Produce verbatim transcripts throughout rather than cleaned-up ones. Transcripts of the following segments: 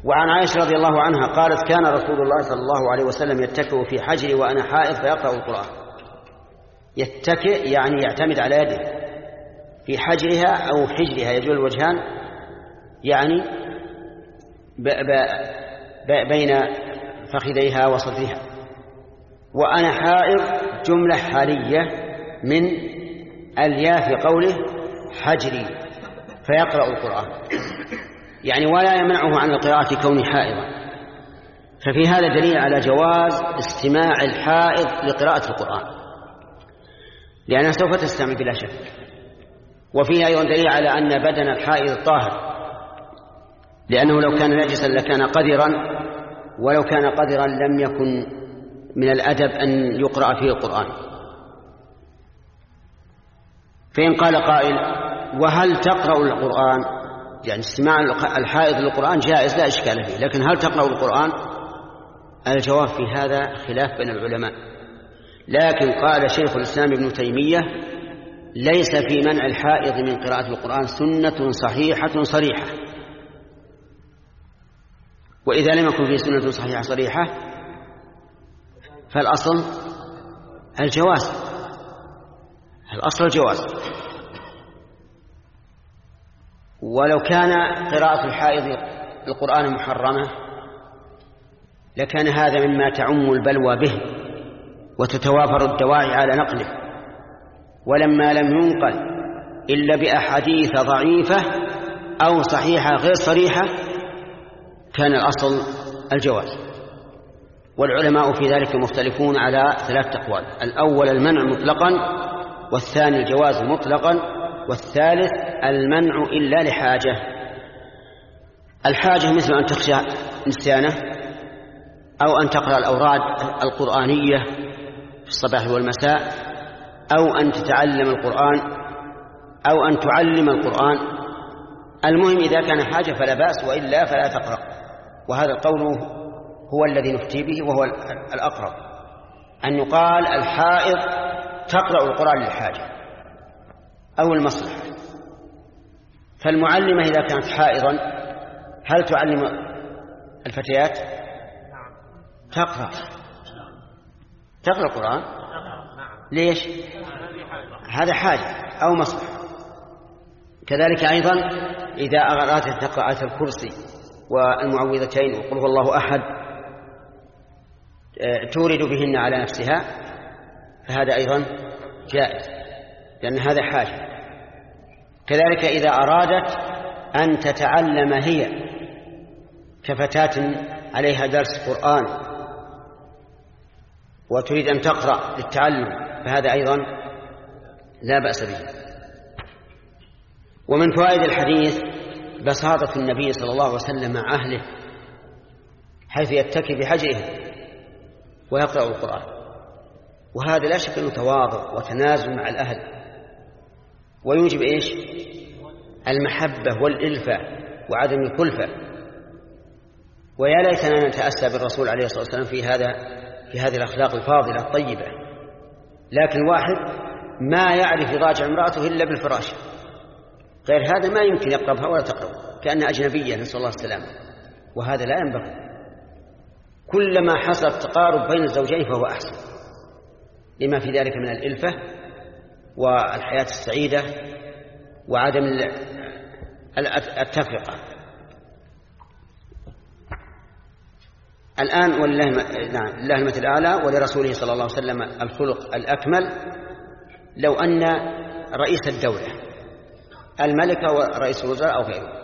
وعن عائشة رضي الله عنها قالت كان رسول الله صلى الله عليه وسلم يتكئ في حجري وأنا حائض فيقرأ القرآن. يتكئ يعني يعتمد على يده في حجرها أو حجرها، يجوز الوجهان، يعني ب ب ب بين فخذيها وصدرها. وأنا حائض جملة حالية من الياء في قوله حجري فيقرأ القرآن، يعني ولا يمنعه عن القراءة كونه حائضا. ففي هذا دليل على جواز استماع الحائض لقراءة القرآن، لأنها سوف تستمع بلا شك. وفيه أيضا دليل على أن بدن الحائض طاهر، لأنه لو كان نجسا لكان قذرا، ولو كان قذرا لم يكن من الأدب أن يقرأ فيه القرآن. فإن قال قائل وهل تقرأ القرآن؟ يعني استماع الحائض للقرآن جائز لا إشكال فيه، لكن هل تقرأ القرآن؟ الجواب في هذا خلاف بين العلماء. لكن قال شيخ الإسلام ابن تيمية ليس في منع الحائض من قراءة القرآن سنة صحيحة صريحة، وإذا لم يكن فيه سنة صحيحة صريحة فالأصل الجواز، الأصل الجواز. ولو كان قراءة الحائض القرآن محرمة لكان هذا مما تعم البلوى به وتتوافر الدواعي على نقله، ولما لم ينقل إلا بأحاديث ضعيفة أو صحيحة غير صريحة كان الأصل الجواز. والعلماء في ذلك مختلفون على ثلاث أقوال: الأول المنع مطلقا، والثاني الجواز مطلقا، والثالث المنع إلا لحاجة. الحاجة مثل أن تخشى نسيانه، أو أن تقرأ الأوراد القرآنية في الصباح والمساء، أو أن تتعلم القرآن، أو أن تعلم القرآن. المهم إذا كان حاجة فلا بأس، وإلا فلا تقرأ. وهذا القول هو الذي نفتي به وهو الأقرب، أن يقال الحائض تقرأ القرآن للحاجة أو المصلحة. فالمعلمة إذا كانت حائضا هل تعلم الفتيات؟ تقرأ تقرأ القرآن. ليش؟ هذا حاجة أو مصلحة. كذلك أيضا إذا أرادت تقرأ آية الكرسي والمعوذتين وقل هو الله أحد تورد بهن على نفسها فهذا أيضا جائز، لأن هذا حاجة. كذلك إذا أرادت أن تتعلم هي كفتاة عليها درس قرآن وتريد أن تقرأ للتعلم فهذا أيضا لا بأس به. ومن فوائد الحديث بساطة النبي صلى الله عليه وسلم مع أهله، حيث يتكي بحجره ويقرأ القرآن، وهذا لا شك أنه تواضع وتنازل مع الأهل، ويوجب إيش؟ المحبة والإلفة وعدم الكلفة. ويا ليتنا نتأسى بالرسول عليه الصلاة والسلام في هذا في هذه الأخلاق الفاضلة الطيبة. لكن واحد ما يعرف يضاجع امرأته إلا بالفراش، غير هذا ما يمكن يقربها ولا تقرب، كأنها أجنبية، نسأل الله السلامة، وهذا لا ينبغي. كلما حصل تقارب بين الزوجين فهو أحسن، لما في ذلك من الإلفة والحياة السعيدة وعدم التفرقة. الآن والله نعم لله المثل الأعلى ولرسوله صلى الله عليه وسلم الخلق الأكمل. لو أن رئيس الدولة الملك ورئيس الوزراء أو غيره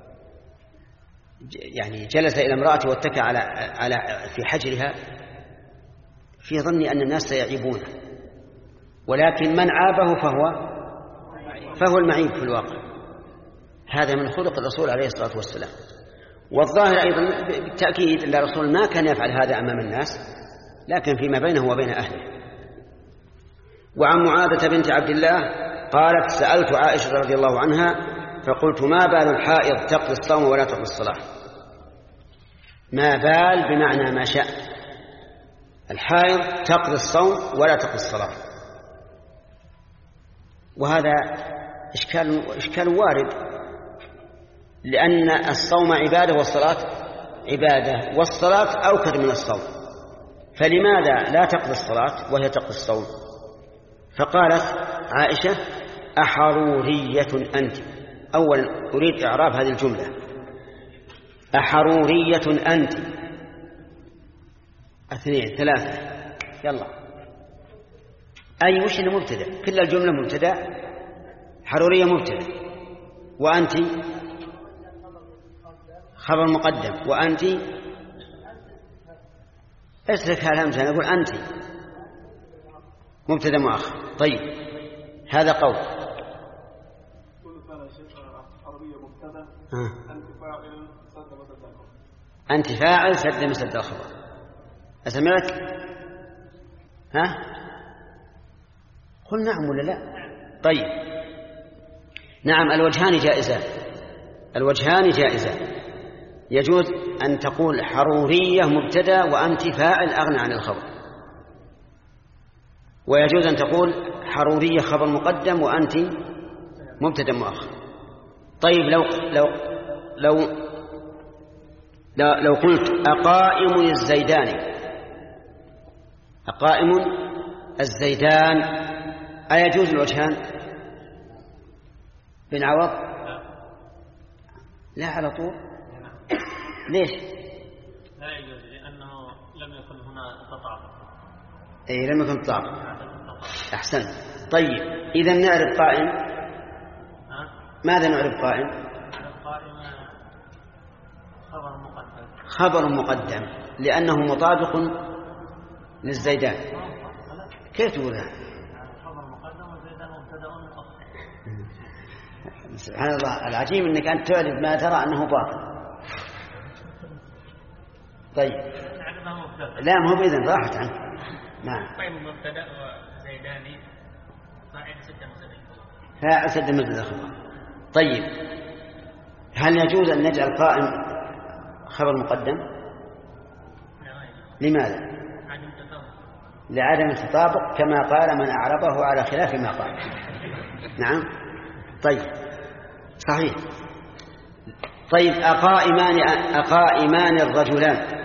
يعني جلس إلى امرأته واتكى على على في حجرها، في ظني أن الناس سيعيبونه، ولكن من عابه فهو فهو المعيب في الواقع. هذا من خلق الرسول عليه الصلاة والسلام. والظاهر أيضا بالتأكيد أن الرسول ما كان يفعل هذا أمام الناس، لكن فيما بينه وبين أهله. وعن معاذة بنت عبد الله قالت سألت عائشة رضي الله عنها فقلت ما بال الحائض تقضي الصوم ولا تقضي الصلاة؟ ما بال بمعنى ما شاء، الحائض تقضي الصوم ولا تقضي الصلاة، وهذا إشكال, إشكال وارد، لأن الصوم عبادة والصلاة عبادة والصلاة أوكد من الصوم، فلماذا لا تقضي الصلاة وهي تقضي الصوم؟ فقالت عائشة أحرورية أنت. أولا أريد إعراب هذه الجملة، أحرورية أنت. اثنين ثلاثة يلا. أي وش اللي مبتدأ؟ كل الجملة مبتدأ، حرورية مبتدأ، وأنت خبر مقدم، وأنت اترك هالهمزة، نقول أنت مبتدأ مؤخر. طيب هذا قول. أنت فاعل سد مسد الخبر. أسمعت؟ ها؟ قل نعم ولا لا؟ طيب نعم، الوجهان جائزان، الوجهان جائزان. يجوز أن تقول حرورية مبتدأ وأنت فاعل أغنى عن الخبر، ويجوز أن تقول حرورية خبر مقدم وأنت مبتدأ مؤخر. طيب لو لو لو لو, لو قلت أقائم الزيدان، أقائم الزيدان، أيجوز الوجهان بن عوض؟ لا على طول. ليش؟ لا يجوز لأنه لم يكن هنا تطابق. أي لم يكن تطابق. أحسنت. طيب إذا نعرف قائم. ماذا نعرف قائم؟ قائم خبر مقدم. خبر مقدم لأنه مطابق للزيدان. كيف تقول هذا؟ خبر مقدم والزيدان مبتدأ مؤخر. سبحان الله، العجيب أنك أنت تعرف ما ترى أنه باطل. طيب لا ما هو بإذن راحت عنه. نعم. قائم مبتدأ وزيداني فاعل سد مسد. فاعل سد مسد الخبر. طيب هل يجوز أن نجعل قائم خبر مقدم؟ لماذا؟ لعدم التطابق كما قال من أعربه على خلاف ما قال. نعم. طيب صحيح. طيب أقائمان أقائمان الرجلان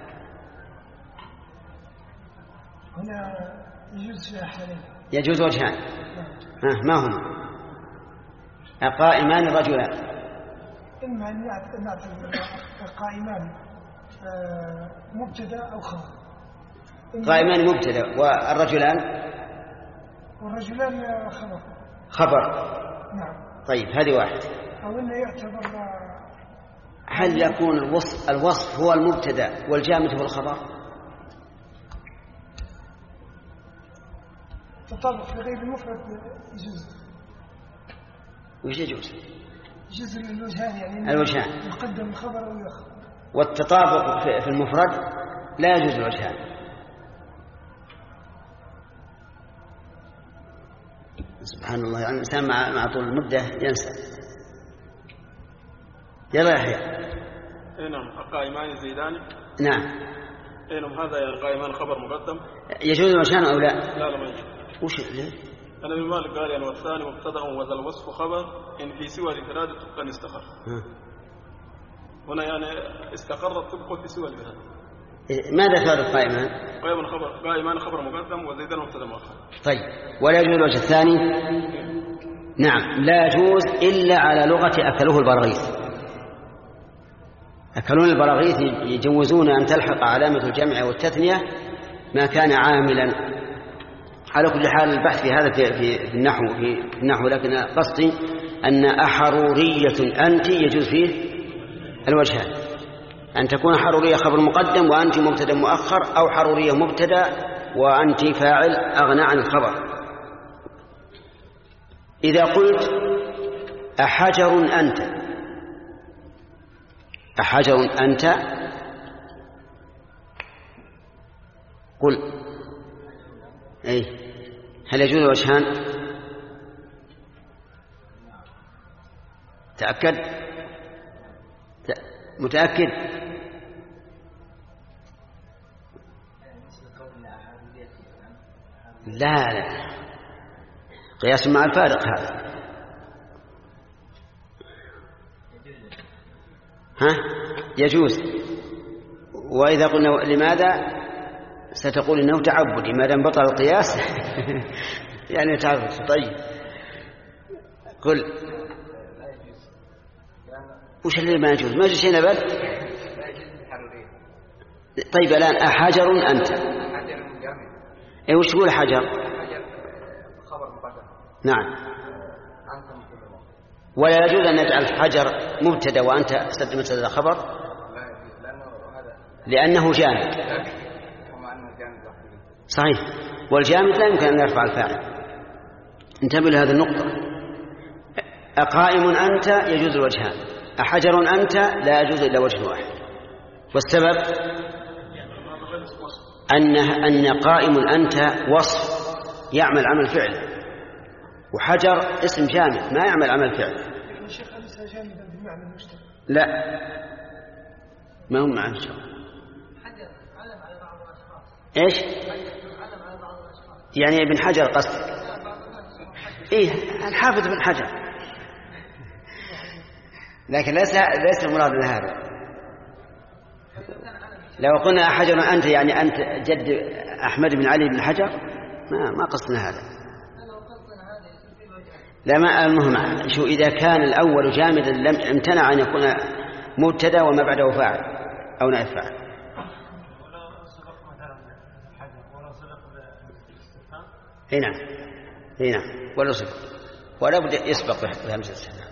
هنا يجوز حالين، يجوز وجهان. ها ما هما؟ أقائمان الرجلان إما أن نعتبر قائمان مبتدأ أو خبر. قائمان مبتدأ والرجلان والرجلان خبر. خبر. نعم. طيب هذه واحد. أو أنه يعتبر. هل يكون الوصف, الوصف هو المبتدأ والجامد هو الخبر؟ تطابق في غير المفرد يجوز. وش يجوز؟ يجوز الوجهان، يعني الوجهان يقدم الخبر أو يؤخر. والتطابق في المفرد لا يجوز الوجهان. سبحان الله، يعني الإنسان مع مع طول المدة ينسى. يلا يحيى. اي نعم. القائمان الزيداني. نعم. اي نعم. هذا القائمان خبر مقدم. يجوز الوجهان أو لا؟ لا لا ما يجوز. وش ليه؟ أنا ابن مالك قال يعني والثاني مبتدأ وذا الوصف خبر إن في سوى الإفراد تبقى استقر. هنا يعني استقرت تبقى في سوى الإفراد. ماذا تفعل القائمان؟ قائمان خبر قائمان خبر مقدم وزيدان مبتدأ مؤخر. طيب ولا يجوز الوجه الثاني؟ نعم لا يجوز إلا على لغة أكلوه البراغيث. أكلون البراغيث يجوزون أن تلحق علامة الجمع والتثنية ما كان عاملا. على كل حال البحث في هذا في, في النحو في النحو لكن قصدي أن أحرورية أنت يجوز فيه الوجهان، أن تكون حرورية خبر مقدم وأنت مبتدأ مؤخر، أو حرورية مبتدأ وأنت فاعل أغنى عن الخبر. إذا قلت أحجر أنت، أحجر أنت قل أي هل يجوز الوجهان؟ تأكد متأكد؟ لا لا قياس مع الفارق هذا. ها يجوز وإذا قلنا لماذا ستقول إنه تعبدي، ما دام بطل القياس يعني تعبد. طيب قل وش اللي ما يجوز؟ ما يجوز شيء نبات. طيب الآن أحجر أنت؟ إيه وش تقول حجر؟ نعم. ولا يجوز أن نجعل حجر مبتدأ وأنت سد مبتدأ خبر لأنه جامد. صحيح، والجامد لا يمكن أن يرفع الفاعل. انتبه لهذه النقطة. أقائم أنت يجوز الوجهان، أحجر أنت لا يجوز إلا وجه واحد. والسبب أن أن قائم أنت وصف يعمل عمل فعل، وحجر اسم جامد ما يعمل عمل فعل. الشيخ ليس جامدا بمعنى المشترك. لا ما هو معنى الشرع. حجر علم على بعض الأشخاص. إيش؟ علم على بعض الأشخاص. يعني ابن حجر قصدك؟ إيه الحافظ ابن حجر، لكن ليس ليس المراد من هذا. لو قلنا حجر أنت يعني أنت جد أحمد بن علي بن حجر ما ما قصدنا هذا. لا ما المهم شو إذا كان الأول جامدا لم امتنع أن يكون مبتدا وما بعده فاعل أو نائب فاعل. ولو سبق مثلا حجر ولو سبق بالاستفهام. اي نعم اي نعم ولو سبق ولا بد يسبق بهمزة الاستفهام.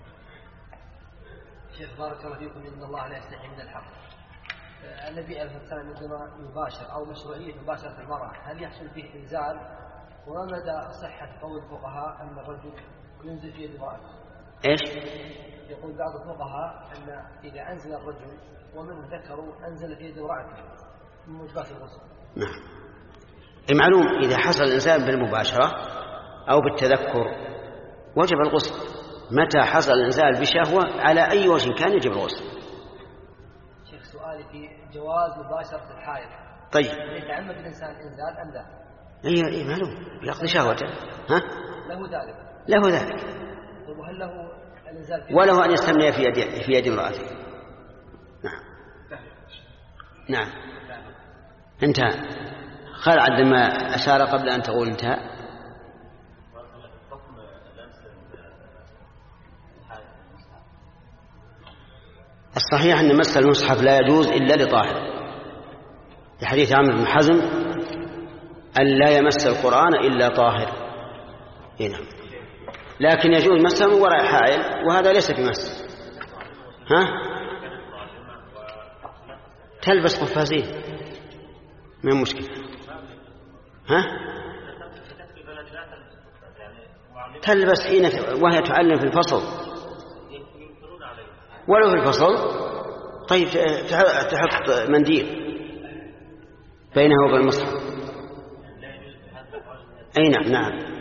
شيخ بارك الله فيكم إن الله لا يستحي من الحق. النبي عليه الصلاة والسلام عندما يباشر أو مشروعية مباشرة المرأة هل يحصل فيه إنزال؟ وما مدى صحة قول الفقهاء أن الرجل ينزل في يد امرأته؟ إيش؟ يقول بعض الفقهاء أن إذا أنزل الرجل ومن ذكروا أنزل في يد امرأته من موجبات الغسل. نعم. المعلوم إذا حصل الإنسان بالمباشرة أو بالتذكر وجب الغسل. متى حصل الإنزال بشهوة على أي وجه كان يجب الغسل. شيخ سؤالي في جواز مباشرة الحائض. طيب. يتعمد الإنسان إنزال أم لا؟ اي اي معلوم يقضي شهوته. ها له ذلك له ذلك وهل له الانزال وله ان يستمني في يد في يد امراته. نعم نعم انتهى. خالد عندما اشار قبل ان تقول انتهى. الصحيح ان مس المصحف لا يجوز الا لطاهر، لحديث عمرو بن حزم أن لا يمس القرآن إلا طاهر. هنا لكن يجوز مسه من وراء حائل وهذا ليس بمس. ها تلبس قفازين ما مشكلة. ها تلبس حين وهي تعلم في الفصل ولو في الفصل. طيب تحط منديل بينه وبين المصحف. أي نعم نعم.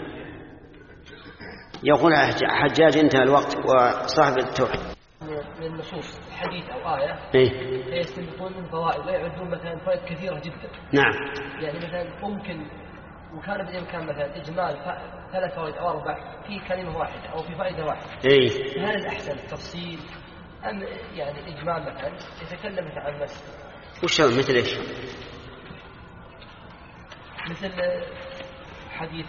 يقول حجاج انتهى الوقت وصاحب التوحيد من النصوص حديث أو آية إيه؟ يستنبطون من فوائد ويعدون مثلا فوائد كثيرة جدا. نعم. يعني مثلا ممكن وكان بالإمكان مثلا إجمال ثلاث فوائد أو أربع في كلمة واحدة أو في فائدة واحدة. إيه؟ هل الأحسن تفصيل أم يعني إجمال مثلا يتكلم عن المس؟ وش مثل إيش؟ مثل حديث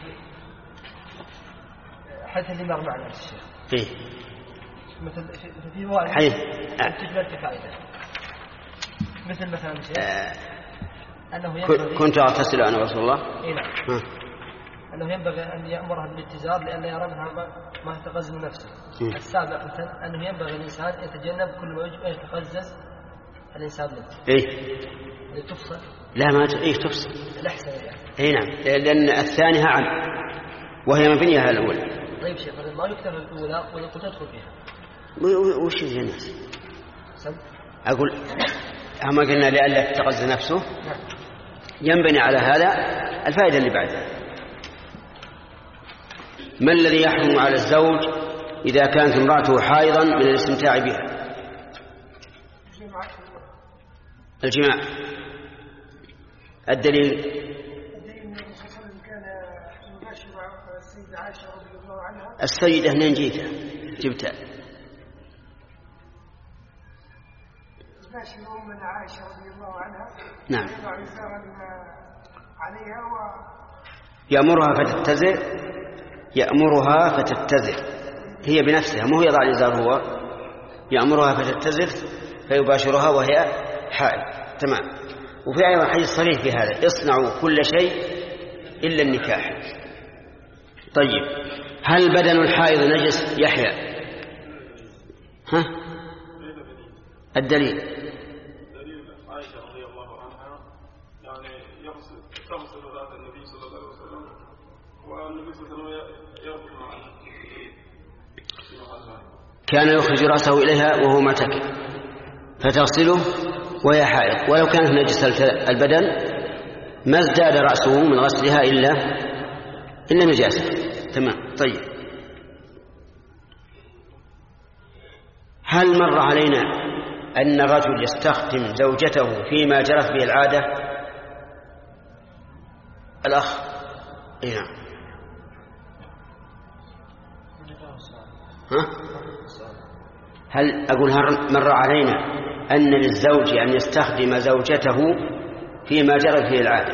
حديث اللي مر معنا الشيخ. إيه؟ مثل في فوائد حديث تجمل فائدة مثل مثلا شيء آه. أنه ينبغي كنت أغتسل أنا رسول الله. إيه نعم. أنه ينبغي أن يأمرها بالاتزار لأن يرى منها ما يتغزل نفسه. السابع مثلا أنه ينبغي الإنسان يتجنب كل ما يتغزز الإنسان منه. إيه؟ تفصل؟ لا ما ت... إيه تفصل. الأحسن يعني. إيه نعم لأن الثانية عن وهي مبنية على الأولى. طيب شيخ ما يكتب الأولى ولا تدخل فيها. وش اللي الناس؟ أقول أما قلنا لألا تتغذى نفسه ينبني على هذا الفائدة اللي بعدها. ما الذي يحرم على الزوج إذا كانت امرأته حائضا من الاستمتاع بها؟ الجماع. الدليل السيدة منين جيتها جبتها؟ ناشر أمنا عائشة رضي الله عنها نعم يضع إزارا عليها و يأمرها فتتزر يأمرها فتتزر هي بنفسها مو يضع الإزار هو يأمرها فتتزر فيباشرها وهي حائض. تمام. وفي أيضا حديث صريح في هذا اصنعوا كل شيء إلا النكاح. طيب هل بدن الحائض نجس يحيى؟ ها الدليل دليل عائشة رضي الله عنها يعني تغسل ذات النبي صلى الله عليه وسلم والنبي صلى الله عليه وسلم يربط معها كان يخرج رأسه إليها وهو معتكف فتغسله وهي حائض ولو كانت نجسة البدن ما ازداد رأسه من غسلها إلا إلا نجاسة. تمام. طيب هل مر علينا أن الرجل يستخدم زوجته فيما جرت به العادة؟ الأخ إيه نعم. ها؟ هل أقول هل مر علينا أن للزوج أن يستخدم زوجته فيما جرت به العادة؟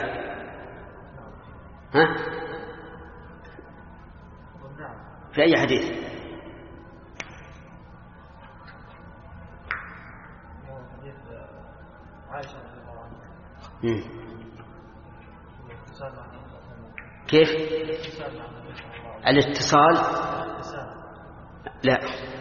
ها؟ في أي حديث؟ مم. كيف؟ الاتصال؟ لا.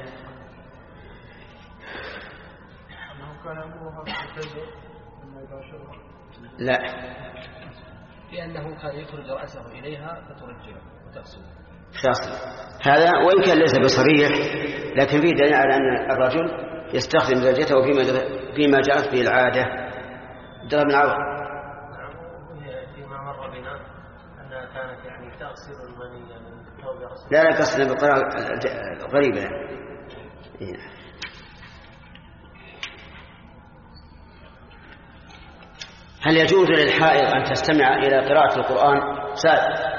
لا. لأنه كان يخرج رأسه إليها فترجع وتغسل. تصل. هذا وإن كان ليس بصريح لكن فيه دليل على أن الرجل يستخدم زوجته فيما فيما جرت به العادة. عبد الله بن عوض. فيما مر بنا أنها كانت يعني تغسل المني من ثوب رسول. لا لا قصدنا بالقراءة غريبة. هل يجوز للحائض أن تستمع إلى قراءة القرآن؟ سائل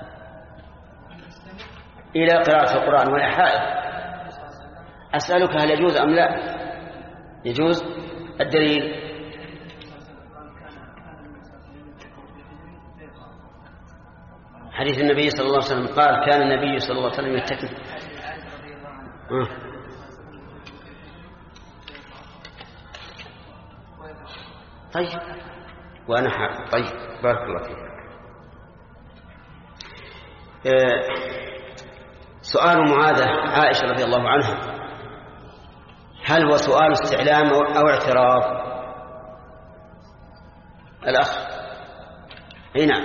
إلى قراءة القرآن وهي حائض. أسألك هل يجوز أم لا؟ يجوز. الدليل حديث النبي صلى الله عليه وسلم قال كان النبي صلى الله عليه وسلم يتكئ. آه. طيب وأنا حائض. طيب بارك الله فيك. آه. سؤال معاذة عائشة رضي الله عنها هل هو سؤال استعلام أو اعتراف؟ الأخ اي نعم.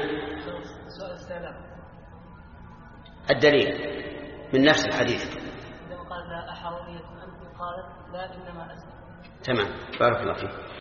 الدليل من نفس الحديث. قال لا أحرمية أنت قالت لا إنما أسلم. تمام بارك الله فيك.